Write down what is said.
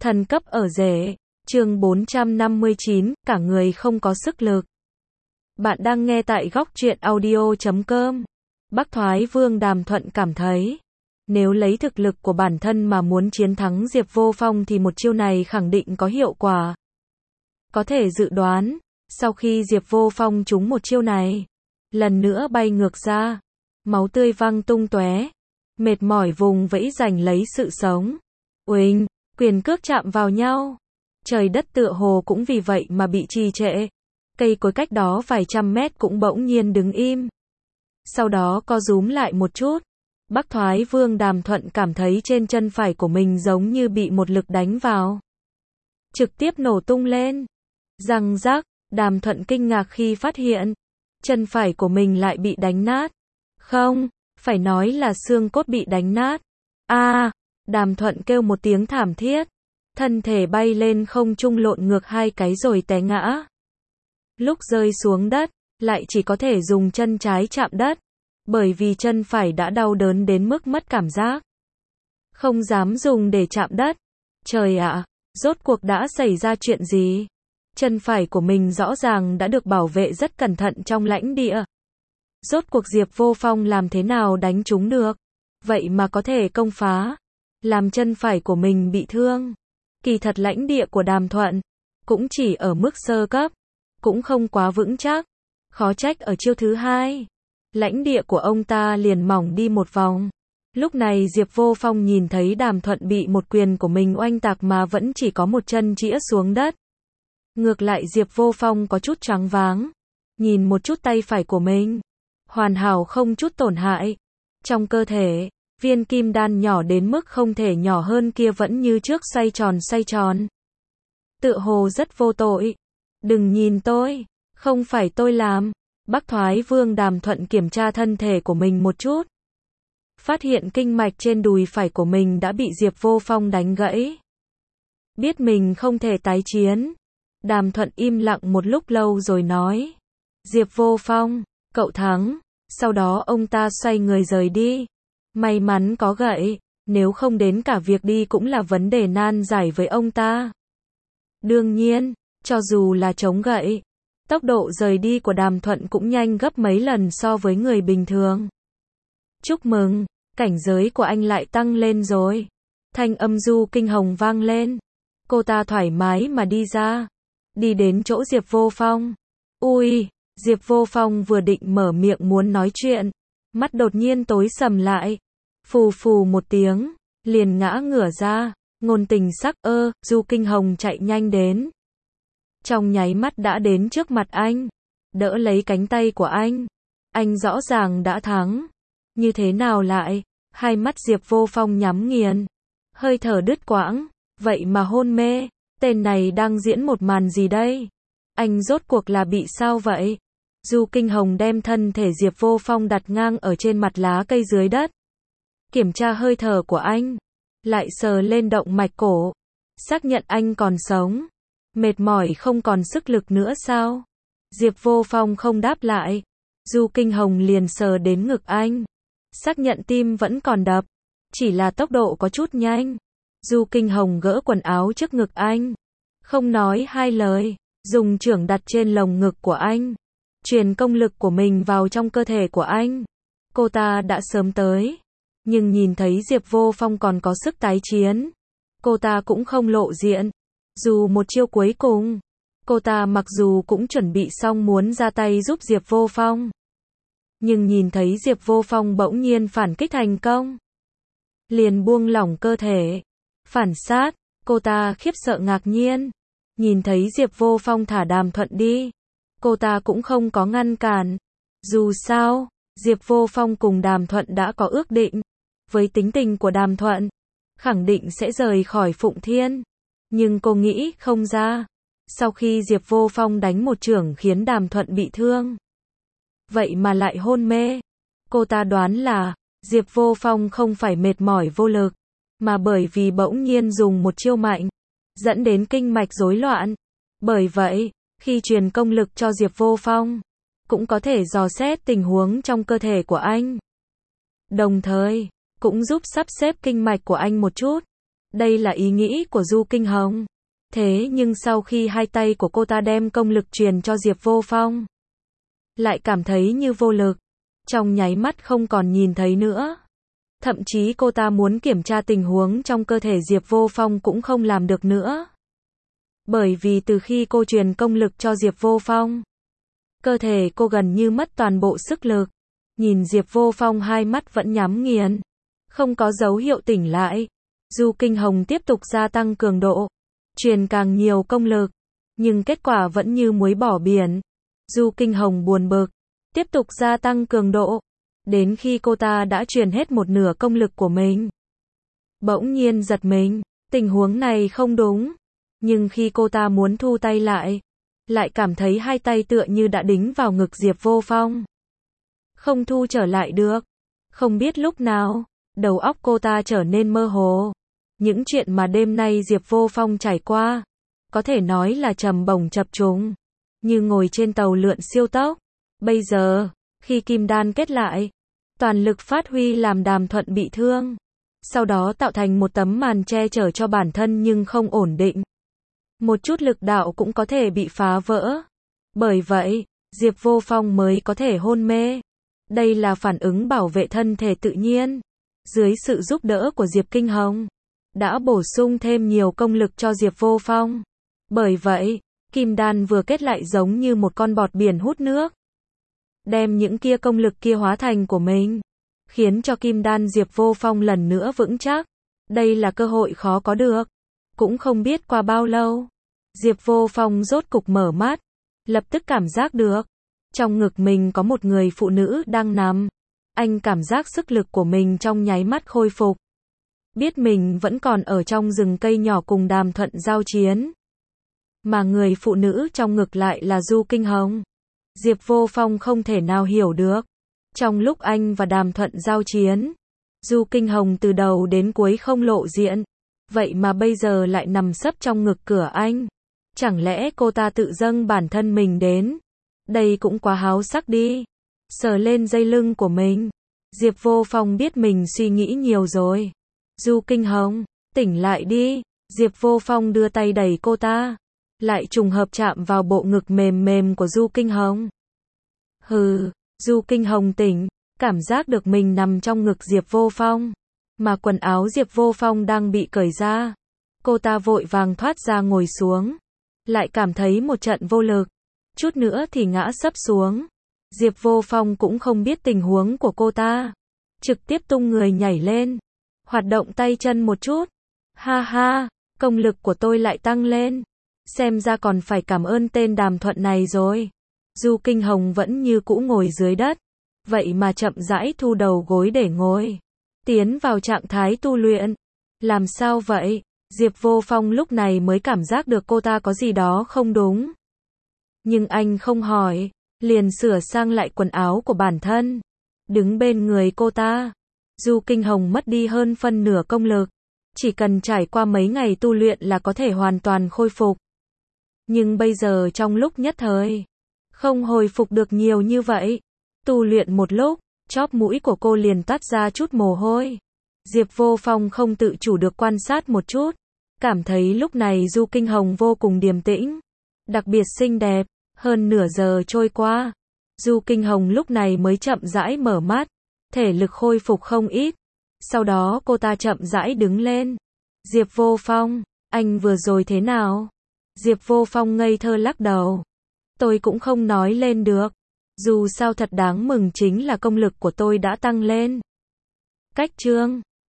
Thần cấp ở rể, chương 459, cả người không có sức lực. Bạn đang nghe tại góc truyện audio.com. Bắc Thoái Vương Đàm Thuận cảm thấy, nếu lấy thực lực của bản thân mà muốn chiến thắng Diệp Vô Phong thì một chiêu này khẳng định có hiệu quả. Có thể dự đoán, sau khi Diệp Vô Phong trúng một chiêu này, lần nữa bay ngược ra, máu tươi văng tung tóe, mệt mỏi vùng vẫy giành lấy sự sống. Uỳnh, quyền cước chạm vào nhau. Trời đất tựa hồ cũng vì vậy mà bị trì trệ. Cây cối cách đó vài trăm mét cũng bỗng nhiên đứng im. Sau đó co rúm lại một chút. Bắc Thoái Vương Đàm Thuận cảm thấy trên chân phải của mình giống như bị một lực đánh vào. Trực tiếp nổ tung lên. Răng rắc, Đàm Thuận kinh ngạc khi phát hiện, chân phải của mình lại bị đánh nát. Không, phải nói là xương cốt bị đánh nát. Đàm Thuận kêu một tiếng thảm thiết. Thân thể bay lên không trung lộn ngược hai cái rồi té ngã. Lúc rơi xuống đất, lại chỉ có thể dùng chân trái chạm đất. Bởi vì chân phải đã đau đớn đến mức mất cảm giác. Không dám dùng để chạm đất. Trời ạ, rốt cuộc đã xảy ra chuyện gì? Chân phải của mình rõ ràng đã được bảo vệ rất cẩn thận trong lãnh địa. Rốt cuộc Diệp Vô Phong làm thế nào đánh trúng được? Vậy mà có thể công phá, làm chân phải của mình bị thương. Kỳ thật lãnh địa của Đàm Thuận cũng chỉ ở mức sơ cấp, cũng không quá vững chắc. Khó trách ở chiêu thứ hai, lãnh địa của ông ta liền mỏng đi một vòng. Lúc này Diệp Vô Phong nhìn thấy Đàm Thuận bị một quyền của mình oanh tạc mà vẫn chỉ có một chân chĩa xuống đất. Ngược lại Diệp Vô Phong có chút choáng váng, nhìn một chút tay phải của mình, hoàn hảo không chút tổn hại. Trong cơ thể, viên kim đan nhỏ đến mức không thể nhỏ hơn kia vẫn như trước xoay tròn. Tựa hồ rất vô tội. Đừng nhìn tôi, không phải tôi làm. Bắc Thoái Vương Đàm Thuận kiểm tra thân thể của mình một chút. Phát hiện kinh mạch trên đùi phải của mình đã bị Diệp Vô Phong đánh gãy. Biết mình không thể tái chiến. Đàm Thuận im lặng một lúc lâu rồi nói. Diệp Vô Phong, cậu thắng. Sau đó ông ta xoay người rời đi. May mắn có gậy, nếu không đến cả việc đi cũng là vấn đề nan giải với ông ta. Đương nhiên, cho dù là chống gậy, tốc độ rời đi của Đàm Thuận cũng nhanh gấp mấy lần so với người bình thường. Chúc mừng, cảnh giới của anh lại tăng lên rồi. Thanh âm Du Kinh Hồng vang lên. Cô ta thoải mái mà đi ra, đi đến chỗ Diệp Vô Phong. Ui, Diệp Vô Phong vừa định mở miệng muốn nói chuyện, mắt đột nhiên tối sầm lại. Phù phù một tiếng, liền ngã ngửa ra. Ngôn Tình Sắc Du Kinh Hồng chạy nhanh đến. Trong nháy mắt đã đến trước mặt anh, đỡ lấy cánh tay của anh. Anh rõ ràng đã thắng. Như thế nào lại? Hai mắt Diệp Vô Phong nhắm nghiền, hơi thở đứt quãng. Vậy mà hôn mê, tên này đang diễn một màn gì đây? Anh rốt cuộc là bị sao vậy? Du Kinh Hồng đem thân thể Diệp Vô Phong đặt ngang ở trên mặt lá cây dưới đất. Kiểm tra hơi thở của anh, lại sờ lên động mạch cổ, xác nhận anh còn sống. Mệt mỏi không còn sức lực nữa sao? Diệp Vô Phong không đáp lại. Du Kinh Hồng liền sờ đến ngực anh, xác nhận tim vẫn còn đập, chỉ là tốc độ có chút nhanh. Du Kinh Hồng gỡ quần áo trước ngực anh, không nói hai lời, dùng chưởng đặt trên lồng ngực của anh, truyền công lực của mình vào trong cơ thể của anh. Cô ta đã sớm tới, nhưng nhìn thấy Diệp Vô Phong còn có sức tái chiến, cô ta cũng không lộ diện. Dù một chiêu cuối cùng, cô ta mặc dù cũng chuẩn bị xong muốn ra tay giúp Diệp Vô Phong, nhưng nhìn thấy Diệp Vô Phong bỗng nhiên phản kích thành công, liền buông lỏng cơ thể. Phản sát, cô ta khiếp sợ ngạc nhiên. Nhìn thấy Diệp Vô Phong thả Đàm Thuận đi, cô ta cũng không có ngăn cản. Dù sao, Diệp Vô Phong cùng Đàm Thuận đã có ước định. Với tính tình của Đàm Thuận, khẳng định sẽ rời khỏi Phụng Thiên. Nhưng cô nghĩ không ra, sau khi Diệp Vô Phong đánh một chưởng khiến Đàm Thuận bị thương, vậy mà lại hôn mê. Cô ta đoán là Diệp Vô Phong không phải mệt mỏi vô lực, mà bởi vì bỗng nhiên dùng một chiêu mạnh, dẫn đến kinh mạch rối loạn. Bởi vậy, khi truyền công lực cho Diệp Vô Phong, cũng có thể dò xét tình huống trong cơ thể của anh. Đồng thời, cũng giúp sắp xếp kinh mạch của anh một chút. Đây là ý nghĩ của Du Kinh Hồng. Thế nhưng sau khi hai tay của cô ta đem công lực truyền cho Diệp Vô Phong, lại cảm thấy như vô lực. Trong nháy mắt không còn nhìn thấy nữa. Thậm chí cô ta muốn kiểm tra tình huống trong cơ thể Diệp Vô Phong cũng không làm được nữa. Bởi vì từ khi cô truyền công lực cho Diệp Vô Phong, cơ thể cô gần như mất toàn bộ sức lực. Nhìn Diệp Vô Phong hai mắt vẫn nhắm nghiền, không có dấu hiệu tỉnh lại. Du Kinh Hồng tiếp tục gia tăng cường độ, truyền càng nhiều công lực, nhưng kết quả vẫn như muối bỏ biển. Du Kinh Hồng buồn bực, tiếp tục gia tăng cường độ, đến khi cô ta đã truyền hết một nửa công lực của mình. Bỗng nhiên giật mình, tình huống này không đúng. Nhưng khi cô ta muốn thu tay lại cảm thấy hai tay tựa như đã đính vào ngực Diệp Vô Phong. Không thu trở lại được. Không biết lúc nào, đầu óc cô ta trở nên mơ hồ. Những chuyện mà đêm nay Diệp Vô Phong trải qua, có thể nói là trầm bổng chập trùng, như ngồi trên tàu lượn siêu tốc. Bây giờ, khi kim đan kết lại, toàn lực phát huy làm Đàm Thuận bị thương. Sau đó tạo thành một tấm màn che chở cho bản thân nhưng không ổn định. Một chút lực đạo cũng có thể bị phá vỡ. Bởi vậy, Diệp Vô Phong mới có thể hôn mê. Đây là phản ứng bảo vệ thân thể tự nhiên. Dưới sự giúp đỡ của Diệp Kinh Hồng, đã bổ sung thêm nhiều công lực cho Diệp Vô Phong. Bởi vậy, kim đan vừa kết lại giống như một con bọt biển hút nước. Đem những kia công lực kia hóa thành của mình, khiến cho kim đan Diệp Vô Phong lần nữa vững chắc. Đây là cơ hội khó có được. Cũng không biết qua bao lâu, Diệp Vô Phong rốt cục mở mắt, lập tức cảm giác được, trong ngực mình có một người phụ nữ đang nằm. Anh cảm giác sức lực của mình trong nháy mắt khôi phục. Biết mình vẫn còn ở trong rừng cây nhỏ cùng Đàm Thuận giao chiến. Mà người phụ nữ trong ngực lại là Du Kinh Hồng. Diệp Vô Phong không thể nào hiểu được. Trong lúc anh và Đàm Thuận giao chiến, Du Kinh Hồng từ đầu đến cuối không lộ diện. Vậy mà bây giờ lại nằm sấp trong ngực cửa anh. Chẳng lẽ cô ta tự dâng bản thân mình đến? Đây cũng quá háo sắc đi. Sờ lên dây lưng của mình, Diệp Vô Phong biết mình suy nghĩ nhiều rồi. Du Kinh Hồng, tỉnh lại đi. Diệp Vô Phong đưa tay đẩy cô ta, lại trùng hợp chạm vào bộ ngực mềm mềm của Du Kinh Hồng. Hừ, Du Kinh Hồng tỉnh, cảm giác được mình nằm trong ngực Diệp Vô Phong, mà quần áo Diệp Vô Phong đang bị cởi ra. Cô ta vội vàng thoát ra ngồi xuống, lại cảm thấy một trận vô lực, chút nữa thì ngã sấp xuống. Diệp Vô Phong cũng không biết tình huống của cô ta, trực tiếp tung người nhảy lên, hoạt động tay chân một chút. Ha ha, công lực của tôi lại tăng lên. Xem ra còn phải cảm ơn tên Đàm Thuận này rồi. Du Kinh Hồng vẫn như cũ ngồi dưới đất, vậy mà chậm rãi thu đầu gối để ngồi, tiến vào trạng thái tu luyện. Làm sao vậy? Diệp Vô Phong lúc này mới cảm giác được cô ta có gì đó không đúng. Nhưng anh không hỏi, liền sửa sang lại quần áo của bản thân, đứng bên người cô ta. Du Kinh Hồng mất đi hơn phân nửa công lực, chỉ cần trải qua mấy ngày tu luyện là có thể hoàn toàn khôi phục. Nhưng bây giờ trong lúc nhất thời, không hồi phục được nhiều như vậy. Tu luyện một lúc, chóp mũi của cô liền toát ra chút mồ hôi. Diệp Vô Phong không tự chủ được quan sát một chút, cảm thấy lúc này Du Kinh Hồng vô cùng điềm tĩnh, đặc biệt xinh đẹp. Hơn nửa giờ trôi qua, Du Kinh Hồng lúc này mới chậm rãi mở mắt, thể lực khôi phục không ít. Sau đó cô ta chậm rãi đứng lên. Diệp Vô Phong, anh vừa rồi thế nào? Diệp Vô Phong ngây thơ lắc đầu. Tôi cũng không nói lên được. Dù sao thật đáng mừng chính là công lực của tôi đã tăng lên. Cách chương